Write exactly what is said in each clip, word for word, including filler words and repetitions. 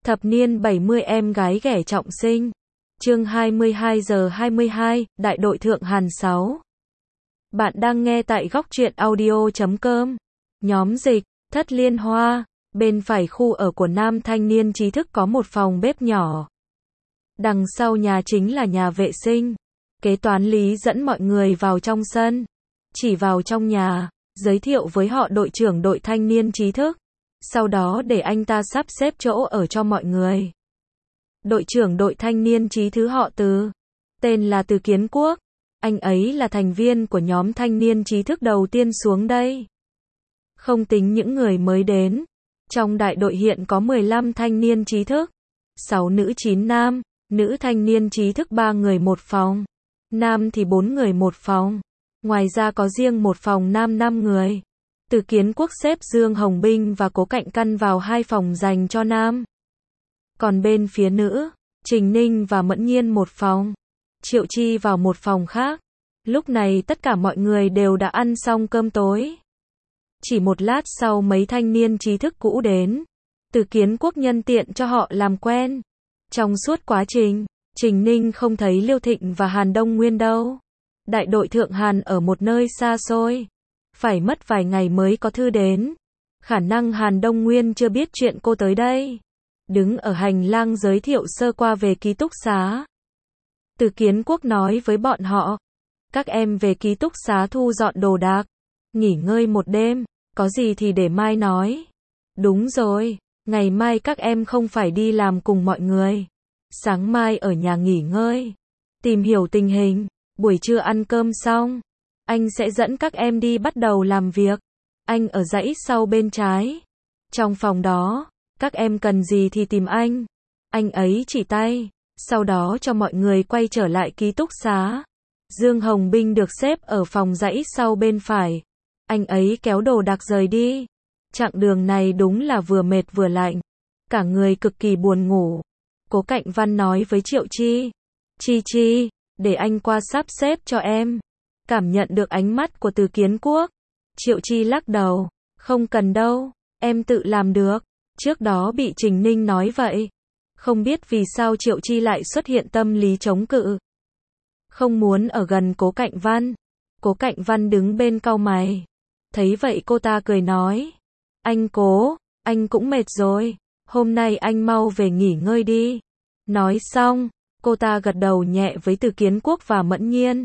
Thập niên bảy mươi em gái ghẻ trọng sinh. Chương hai mươi hai giờ hai mươi hai, Đại đội Thượng Hàn sáu. Bạn đang nghe tại góc truyện audio chấm com. Nhóm dịch, Thất Liên Hoa. Bên phải khu ở của nam thanh niên trí thức có một phòng bếp nhỏ. Đằng sau nhà chính là nhà vệ sinh. Kế toán Lý dẫn mọi người vào trong sân. Chỉ vào trong nhà, giới thiệu với họ đội trưởng đội thanh niên trí thức. Sau đó để anh ta sắp xếp chỗ ở cho mọi người. Đội trưởng đội thanh niên trí thứ họ Từ. Tên là Từ Kiến Quốc. Anh ấy là thành viên của nhóm thanh niên trí thức đầu tiên xuống đây. Không tính những người mới đến. Trong đại đội hiện có mười lăm thanh niên trí thức. sáu nữ chín nam. Nữ thanh niên trí thức ba người một phòng. Nam thì bốn người một phòng. Ngoài ra có riêng một phòng nam năm người. Từ Kiến Quốc xếp Dương Hồng Binh và Cố Cạnh Căn vào hai phòng dành cho nam. Còn bên phía nữ, Trình Ninh và Mẫn Nhiên một phòng. Triệu Chi vào một phòng khác. Lúc này tất cả mọi người đều đã ăn xong cơm tối. Chỉ một lát sau mấy thanh niên trí thức cũ đến. Từ Kiến Quốc nhân tiện cho họ làm quen. Trong suốt quá trình, Trình Ninh không thấy Liêu Thịnh và Hàn Đông Nguyên đâu. Đại đội Thượng Hàn ở một nơi xa xôi. Phải mất vài ngày mới có thư đến. Khả năng Hàn Đông Nguyên chưa biết chuyện cô tới đây. Đứng ở hành lang giới thiệu sơ qua về ký túc xá. Từ Kiến Quốc nói với bọn họ. Các em về ký túc xá thu dọn đồ đạc. Nghỉ ngơi một đêm. Có gì thì để mai nói. Đúng rồi. Ngày mai các em không phải đi làm cùng mọi người. Sáng mai ở nhà nghỉ ngơi. Tìm hiểu tình hình. Buổi trưa ăn cơm xong. Anh sẽ dẫn các em đi bắt đầu làm việc. Anh ở dãy sau bên trái. Trong phòng đó, các em cần gì thì tìm anh. Anh ấy chỉ tay. Sau đó cho mọi người quay trở lại ký túc xá. Dương Hồng Binh được xếp ở phòng dãy sau bên phải. Anh ấy kéo đồ đạc rời đi. Chặng đường này đúng là vừa mệt vừa lạnh. Cả người cực kỳ buồn ngủ. Cố Cạnh Văn nói với Triệu Chi. Chi Chi, để anh qua sắp xếp cho em. Cảm nhận được ánh mắt của Từ Kiến Quốc. Triệu Chi lắc đầu. Không cần đâu, em tự làm được. Trước đó bị Trình Ninh nói vậy. Không biết vì sao Triệu Chi lại xuất hiện tâm lý chống cự. Không muốn ở gần Cố Cạnh Văn. Cố Cạnh Văn đứng bên cau mày. Thấy vậy cô ta cười nói. Anh Cố, anh cũng mệt rồi. Hôm nay anh mau về nghỉ ngơi đi. Nói xong, cô ta gật đầu nhẹ với Từ Kiến Quốc và Mẫn Nhiên.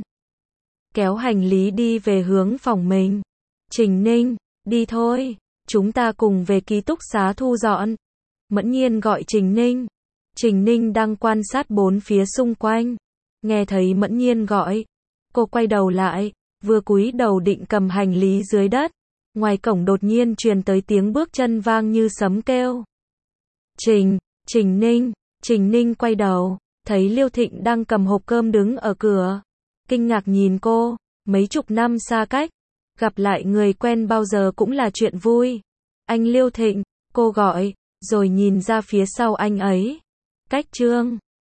Kéo hành lý đi về hướng phòng mình. Trình Ninh, đi thôi, chúng ta cùng về ký túc xá thu dọn. Mẫn Nhiên gọi Trình Ninh. Trình Ninh đang quan sát bốn phía xung quanh. Nghe thấy Mẫn Nhiên gọi. Cô quay đầu lại, vừa cúi đầu định cầm hành lý dưới đất. Ngoài cổng đột nhiên truyền tới tiếng bước chân vang như sấm kêu. Trình, Trình Ninh, Trình Ninh quay đầu, thấy Liêu Thịnh đang cầm hộp cơm đứng ở cửa. Kinh ngạc nhìn cô, mấy chục năm xa cách, gặp lại người quen bao giờ cũng là chuyện vui. Anh Liêu Thịnh, cô gọi, rồi nhìn ra phía sau anh ấy. Cách Trương.